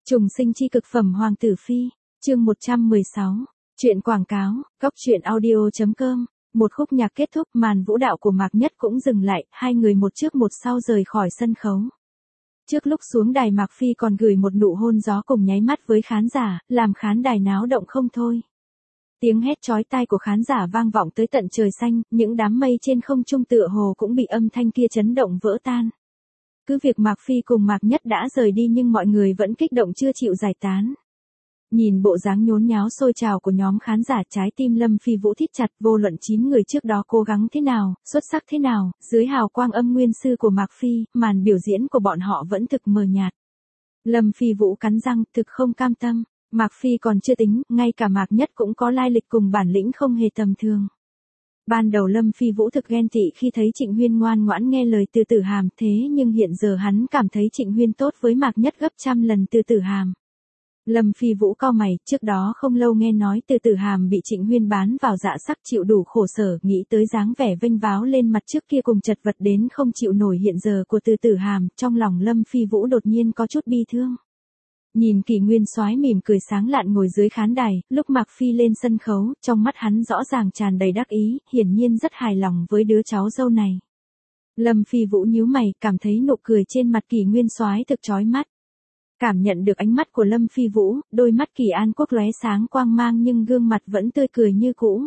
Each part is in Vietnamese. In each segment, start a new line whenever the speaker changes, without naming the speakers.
Trùng sinh chi cực phẩm Hoàng tử phi, chương 116. Chuyện quảng cáo, góc truyện audio.com. Một khúc nhạc kết thúc, màn vũ đạo của Mạc Nhất cũng dừng lại, hai người một trước một sau rời khỏi sân khấu. Trước lúc xuống đài Mạc Phi còn gửi một nụ hôn gió cùng nháy mắt với khán giả, làm khán đài náo động không thôi. Tiếng hét chói tai của khán giả vang vọng tới tận trời xanh, những đám mây trên không trung tựa hồ cũng bị âm thanh kia chấn động vỡ tan. Cứ việc Mạc Phi cùng Mạc Nhất đã rời đi nhưng mọi người vẫn kích động chưa chịu giải tán. Nhìn bộ dáng nhốn nháo sôi trào của nhóm khán giả, trái tim Lâm Phi Vũ thít chặt. Vô luận 9 người trước đó cố gắng thế nào, xuất sắc thế nào, dưới hào quang âm nguyên sư của Mạc Phi, màn biểu diễn của bọn họ vẫn thực mờ nhạt. Lâm Phi Vũ cắn răng, thực không cam tâm. Mạc Phi còn chưa tính, ngay cả Mạc Nhất cũng có lai lịch cùng bản lĩnh không hề tầm thường. Ban đầu Lâm Phi Vũ thực ghen tị khi thấy Trịnh Huyên ngoan ngoãn nghe lời Từ Tử Hàm, thế nhưng hiện giờ hắn cảm thấy Trịnh Huyên tốt với Mạc Nhất gấp trăm lần Từ Tử Hàm. Lâm Phi Vũ cau mày, trước đó không lâu nghe nói Từ Tử Hàm bị Trịnh Huyên bán vào dạ sắc chịu đủ khổ sở, nghĩ tới dáng vẻ vênh váo lên mặt trước kia cùng chật vật đến không chịu nổi hiện giờ của Từ Tử Hàm, trong lòng Lâm Phi Vũ đột nhiên có chút bi thương. Nhìn Kỷ Nguyên Soái mỉm cười sáng lạn ngồi dưới khán đài, lúc Mạc Phi lên sân khấu, trong mắt hắn rõ ràng tràn đầy đắc ý, hiển nhiên rất hài lòng với đứa cháu dâu này. Lâm Phi Vũ nhíu mày, cảm thấy nụ cười trên mặt Kỷ Nguyên Soái thực chói mắt. Cảm nhận được ánh mắt của Lâm Phi Vũ, đôi mắt Kỳ An Quốc lóe sáng quang mang nhưng gương mặt vẫn tươi cười như cũ.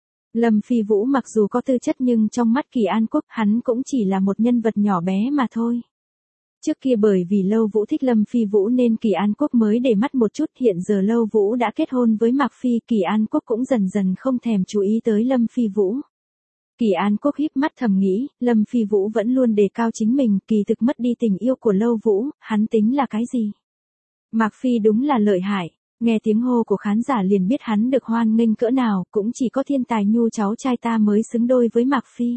Lâm Phi Vũ mặc dù có tư chất nhưng trong mắt Kỳ An Quốc hắn cũng chỉ là một nhân vật nhỏ bé mà thôi. Trước kia bởi vì Lâu Vũ thích Lâm Phi Vũ nên Kỳ An Quốc mới để mắt một chút, hiện giờ Lâu Vũ đã kết hôn với Mạc Phi, Kỳ An Quốc cũng dần dần không thèm chú ý tới Lâm Phi Vũ. Kỳ An Quốc híp mắt thầm nghĩ, Lâm Phi Vũ vẫn luôn đề cao chính mình, kỳ thực mất đi tình yêu của Lâu Vũ, hắn tính là cái gì? Mạc Phi đúng là lợi hại, nghe tiếng hô của khán giả liền biết hắn được hoan nghênh cỡ nào, cũng chỉ có thiên tài nhu cháu trai ta mới xứng đôi với Mạc Phi.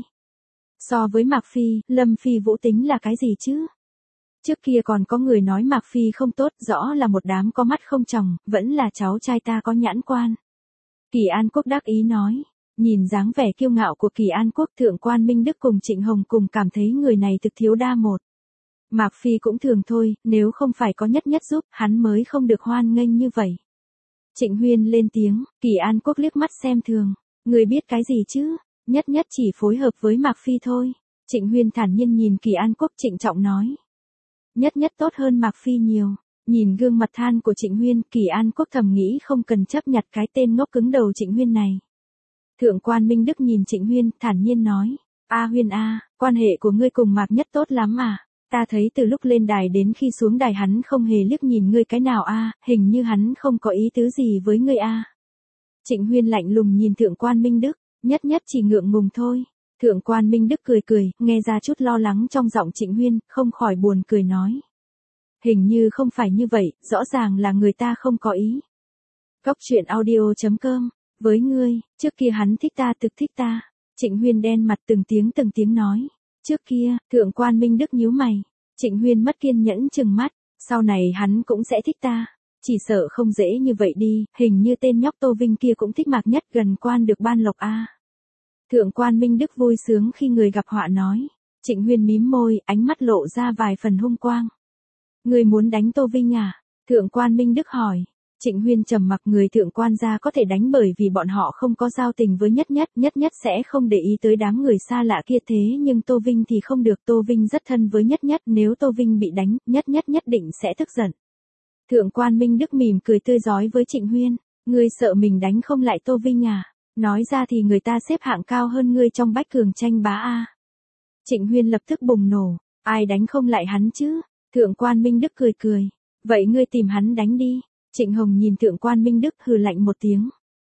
So với Mạc Phi, Lâm Phi Vũ tính là cái gì chứ? Trước kia còn có người nói Mạc Phi không tốt, rõ là một đám có mắt không tròng, vẫn là cháu trai ta có nhãn quan. Kỳ An Quốc đắc ý nói. Nhìn dáng vẻ kiêu ngạo của Kỳ An Quốc, Thượng quan Minh Đức cùng Trịnh Hồng cùng cảm thấy người này thực thiếu đa một. Mạc Phi cũng thường thôi, nếu không phải có Nhất Nhất giúp, hắn mới không được hoan nghênh như vậy. Trịnh Huyên lên tiếng, Kỳ An Quốc liếc mắt xem thường. Người biết cái gì chứ, Nhất Nhất chỉ phối hợp với Mạc Phi thôi. Trịnh Huyên thản nhiên nhìn Kỳ An Quốc trịnh trọng nói. Nhất Nhất tốt hơn Mạc Phi nhiều. Nhìn gương mặt than của Trịnh Huyên, Kỳ An Quốc thầm nghĩ không cần chấp nhặt cái tên ngốc cứng đầu Trịnh Huyên này. Thượng quan Minh Đức nhìn Trịnh Huyên, thản nhiên nói, A Huyên a, quan hệ của ngươi cùng Mạc Nhất tốt lắm à, ta thấy từ lúc lên đài đến khi xuống đài hắn không hề liếc nhìn ngươi cái nào a, hình như hắn không có ý tứ gì với ngươi a. Trịnh Huyên lạnh lùng nhìn Thượng quan Minh Đức, Nhất Nhất chỉ ngượng ngùng thôi. Thượng quan Minh Đức cười cười, nghe ra chút lo lắng trong giọng Trịnh Huyên, không khỏi buồn cười nói. Hình như không phải như vậy, rõ ràng là người ta không có ý. Góc truyện audio.com. Với ngươi, trước kia hắn thích ta thực thích ta. Trịnh Huyên đen mặt từng tiếng nói. Trước kia, Thượng quan Minh Đức nhíu mày. Trịnh Huyên mất kiên nhẫn chừng mắt. Sau này hắn cũng sẽ thích ta. Chỉ sợ không dễ như vậy đi, hình như tên nhóc Tô Vinh kia cũng thích Mạc Nhất, gần quan được ban lộc a. Thượng quan Minh Đức vui sướng khi người gặp họa nói. Trịnh Huyên mím môi, ánh mắt lộ ra vài phần hung quang. Người muốn đánh Tô Vinh à? Thượng quan Minh Đức hỏi. Trịnh Huyên trầm mặc, người Thượng quan gia có thể đánh bởi vì bọn họ không có giao tình với Nhất Nhất, Nhất Nhất sẽ không để ý tới đám người xa lạ kia, thế nhưng Tô Vinh thì không được, Tô Vinh rất thân với Nhất Nhất, nếu Tô Vinh bị đánh, Nhất Nhất nhất định sẽ tức giận. Thượng quan Minh Đức mỉm cười tươi rói với Trịnh Huyên, ngươi sợ mình đánh không lại Tô Vinh à? Nói ra thì người ta xếp hạng cao hơn ngươi trong bách cường tranh bá a. Trịnh Huyên lập tức bùng nổ, ai đánh không lại hắn chứ? Thượng quan Minh Đức cười cười, vậy ngươi tìm hắn đánh đi. Trịnh Hồng nhìn Thượng quan Minh Đức hừ lạnh một tiếng.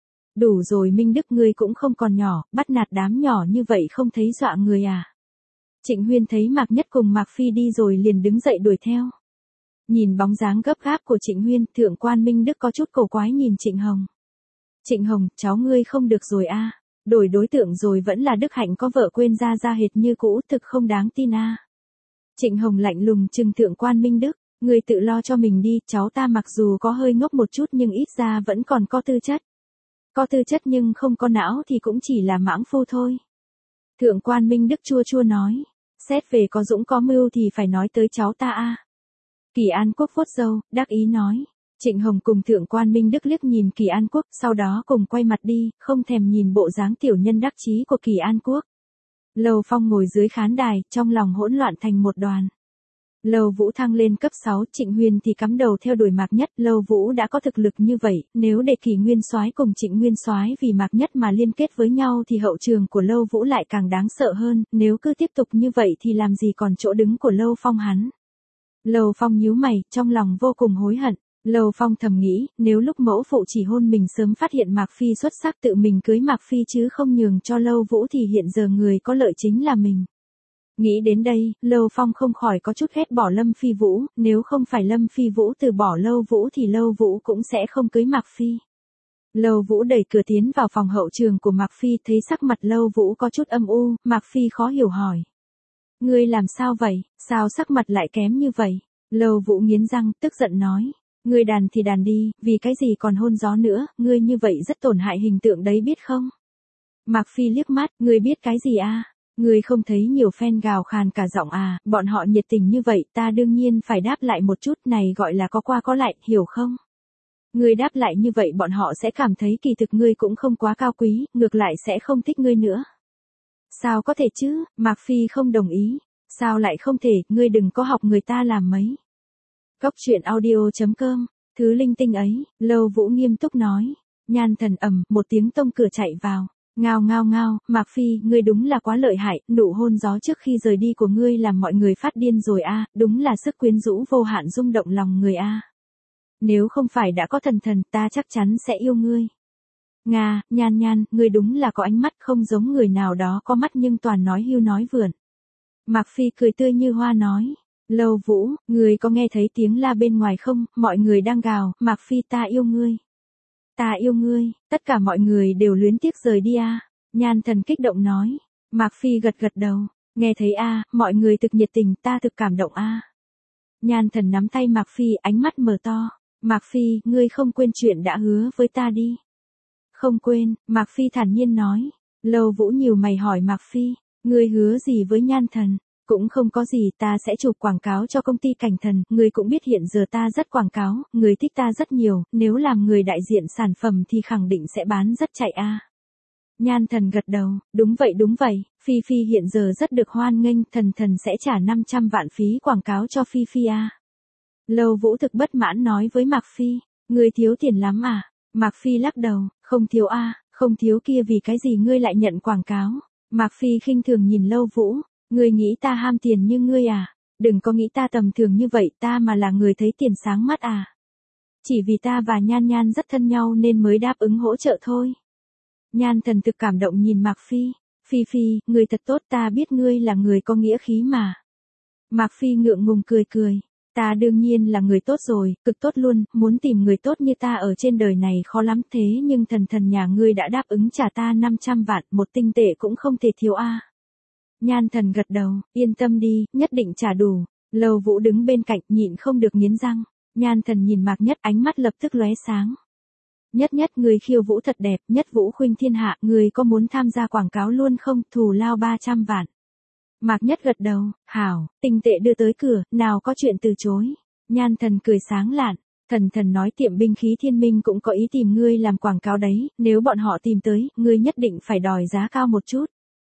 Đủ rồi Minh Đức, ngươi cũng không còn nhỏ, bắt nạt đám nhỏ như vậy không thấy dọa người à? Trịnh Huyên thấy Mạc Nhất cùng Mạc Phi đi rồi liền đứng dậy đuổi theo. Nhìn bóng dáng gấp gáp của Trịnh Huyên, Thượng quan Minh Đức có chút cổ quái nhìn Trịnh Hồng. Trịnh Hồng, cháu ngươi không được rồi a, đổi đối tượng rồi vẫn là Đức Hạnh có vợ quên ra hệt như cũ, thực không đáng tin a. Trịnh Hồng lạnh lùng trừng Thượng quan Minh Đức. Người tự lo cho mình đi, cháu ta mặc dù có hơi ngốc một chút nhưng ít ra vẫn còn có tư chất. Có tư chất nhưng không có não thì cũng chỉ là mãng phu thôi. Thượng quan Minh Đức chua chua nói, xét về có dũng có mưu thì phải nói tới cháu ta a. Kỳ An Quốc vuốt râu, đắc ý nói. Trịnh Hồng cùng Thượng quan Minh Đức liếc nhìn Kỳ An Quốc, sau đó cùng quay mặt đi, không thèm nhìn bộ dáng tiểu nhân đắc chí của Kỳ An Quốc. Lầu Phong ngồi dưới khán đài, trong lòng hỗn loạn thành một đoàn. Lầu Vũ thăng lên cấp 6, Trịnh Huyền thì cắm đầu theo đuổi Mạc Nhất. Lầu Vũ đã có thực lực như vậy, nếu để Kỳ Nguyên Soái cùng Trịnh Nguyên Soái vì Mạc Nhất mà liên kết với nhau thì hậu trường của Lầu Vũ lại càng đáng sợ hơn, nếu cứ tiếp tục như vậy thì làm gì còn chỗ đứng của Lầu Phong hắn. Lầu Phong nhíu mày, trong lòng vô cùng hối hận. Lầu Phong thầm nghĩ, nếu lúc mẫu phụ chỉ hôn mình sớm phát hiện Mạc Phi xuất sắc tự mình cưới Mạc Phi chứ không nhường cho Lầu Vũ thì hiện giờ người có lợi chính là mình. Nghĩ đến đây, Lầu Phong không khỏi có chút ghét bỏ Lâm Phi Vũ, nếu không phải Lâm Phi Vũ từ bỏ Lầu Vũ thì Lầu Vũ cũng sẽ không cưới Mạc Phi. Lầu Vũ đẩy cửa tiến vào phòng hậu trường của Mạc Phi, thấy sắc mặt Lầu Vũ có chút âm u, Mạc Phi khó hiểu hỏi. Ngươi làm sao vậy, sao sắc mặt lại kém như vậy? Lầu Vũ nghiến răng, tức giận nói. Ngươi đàn thì đàn đi, vì cái gì còn hôn gió nữa, ngươi như vậy rất tổn hại hình tượng đấy biết không? Mạc Phi liếc mắt, ngươi biết cái gì à? Ngươi không thấy nhiều fan gào khàn cả giọng à, bọn họ nhiệt tình như vậy, ta đương nhiên phải đáp lại một chút, này gọi là có qua có lại, hiểu không? Ngươi đáp lại như vậy bọn họ sẽ cảm thấy kỳ thực ngươi cũng không quá cao quý, ngược lại sẽ không thích ngươi nữa. Sao có thể chứ, Mạc Phi không đồng ý. Sao lại không thể, ngươi đừng có học người ta làm mấy. Cóc truyện audio.com, thứ linh tinh ấy, Lầu Vũ nghiêm túc nói. Nhan Thần ầm, một tiếng tông cửa chạy vào. Ngao ngao ngao, Mạc Phi, ngươi đúng là quá lợi hại, nụ hôn gió trước khi rời đi của ngươi làm mọi người phát điên rồi a, đúng là sức quyến rũ vô hạn rung động lòng người a. Nếu không phải đã có thần ta chắc chắn sẽ yêu ngươi. Nga, Nhan Nhan, ngươi đúng là có ánh mắt không giống người nào đó có mắt nhưng toàn nói hưu nói vượn. Mạc Phi cười tươi như hoa nói. Lầu Vũ, ngươi có nghe thấy tiếng la bên ngoài không, mọi người đang gào, Mạc Phi ta yêu ngươi. Ta yêu ngươi, tất cả mọi người đều luyến tiếc rời đi a. Nhan Thần kích động nói. Mạc Phi gật gật đầu, nghe thấy a, mọi người thực nhiệt tình, ta thực cảm động a. Nhan Thần nắm tay Mạc Phi, ánh mắt mở to. Mạc Phi, ngươi không quên chuyện đã hứa với ta đi. Không quên, Mạc Phi thản nhiên nói. Lầu Vũ nhiều mày hỏi Mạc Phi, ngươi hứa gì với Nhan Thần? Cũng không có gì, ta sẽ chụp quảng cáo cho công ty Cảnh Thần, ngươi cũng biết hiện giờ ta rất quảng cáo, người thích ta rất nhiều, nếu làm người đại diện sản phẩm thì khẳng định sẽ bán rất chạy a. Nhan Thần gật đầu, đúng vậy, Phi Phi hiện giờ rất được hoan nghênh, thần sẽ trả 500 vạn phí quảng cáo cho Phi Phi a. Lầu Vũ thực bất mãn nói với Mạc Phi, ngươi thiếu tiền lắm à? Mạc Phi lắc đầu, không thiếu a, không thiếu kia vì cái gì ngươi lại nhận quảng cáo? Mạc Phi khinh thường nhìn Lầu Vũ. Ngươi nghĩ ta ham tiền như ngươi à? Đừng có nghĩ ta tầm thường như vậy, ta mà là người thấy tiền sáng mắt à? Chỉ vì ta và Nhan Nhan rất thân nhau nên mới đáp ứng hỗ trợ thôi. Nhan Thần thực cảm động nhìn Mạc Phi. Phi Phi, ngươi thật tốt, ta biết ngươi là người có nghĩa khí mà. Mạc Phi ngượng ngùng cười. Ta đương nhiên là người tốt rồi, cực tốt luôn, muốn tìm người tốt như ta ở trên đời này khó lắm thế nhưng thần nhà ngươi đã đáp ứng trả ta 500 vạn, một tinh tệ cũng không thể thiếu a. Nhan Thần gật đầu, yên tâm đi, nhất định trả đủ. Lầu Vũ đứng bên cạnh nhịn không được nghiến răng. Nhan Thần nhìn Mạc Nhất ánh mắt lập tức lóe sáng. Nhất người khiêu vũ thật đẹp, Nhất Vũ khuynh thiên hạ, người có muốn tham gia quảng cáo luôn không, thù lao 300 vạn. Mạc Nhất gật đầu, hảo, tinh tệ đưa tới cửa, nào có chuyện từ chối. Nhan Thần cười sáng lạn. Thần nói tiệm binh khí Thiên Minh cũng có ý tìm ngươi làm quảng cáo đấy, nếu bọn họ tìm tới, ngươi nhất định phải đòi giá cao một chút.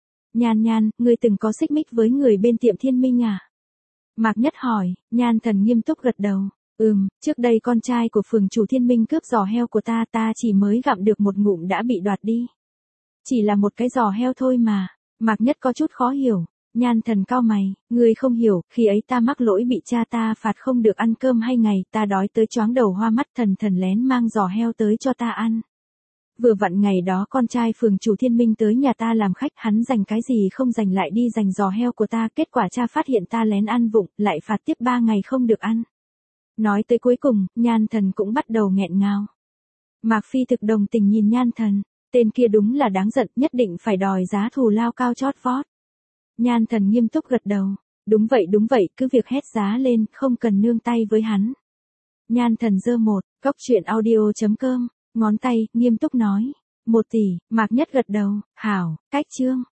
Nhan, ngươi từng có xích mích với người bên tiệm Thiên Minh à? Mạc Nhất hỏi. Nhan Thần nghiêm túc gật đầu. Trước đây con trai của phường chủ Thiên Minh cướp giò heo của ta chỉ mới gặm được một ngụm đã bị đoạt đi. Chỉ là một cái giò heo thôi mà. Mạc Nhất có chút khó hiểu. Nhan Thần cau mày, ngươi không hiểu, khi ấy ta mắc lỗi bị cha ta phạt không được ăn cơm 2 ngày, ta đói tới choáng đầu hoa mắt, thần lén mang giò heo tới cho ta ăn. Vừa vặn ngày đó con trai phường chủ Thiên Minh tới nhà ta làm khách, hắn dành cái gì không dành lại đi dành giò heo của ta, kết quả cha phát hiện ta lén ăn vụng, lại phạt tiếp 3 ngày không được ăn. Nói tới cuối cùng, Nhan Thần cũng bắt đầu nghẹn ngào. Mạc Phi thực đồng tình nhìn Nhan Thần, tên kia đúng là đáng giận, nhất định phải đòi giá thù lao cao chót vót. Nhan Thần nghiêm túc gật đầu, đúng vậy, cứ việc hét giá lên, không cần nương tay với hắn. Nhan Thần giơ một, cóc truyện audio.com, ngón tay, nghiêm túc nói, 1 tỷ, Mạc Nhất gật đầu, hảo, cách chương.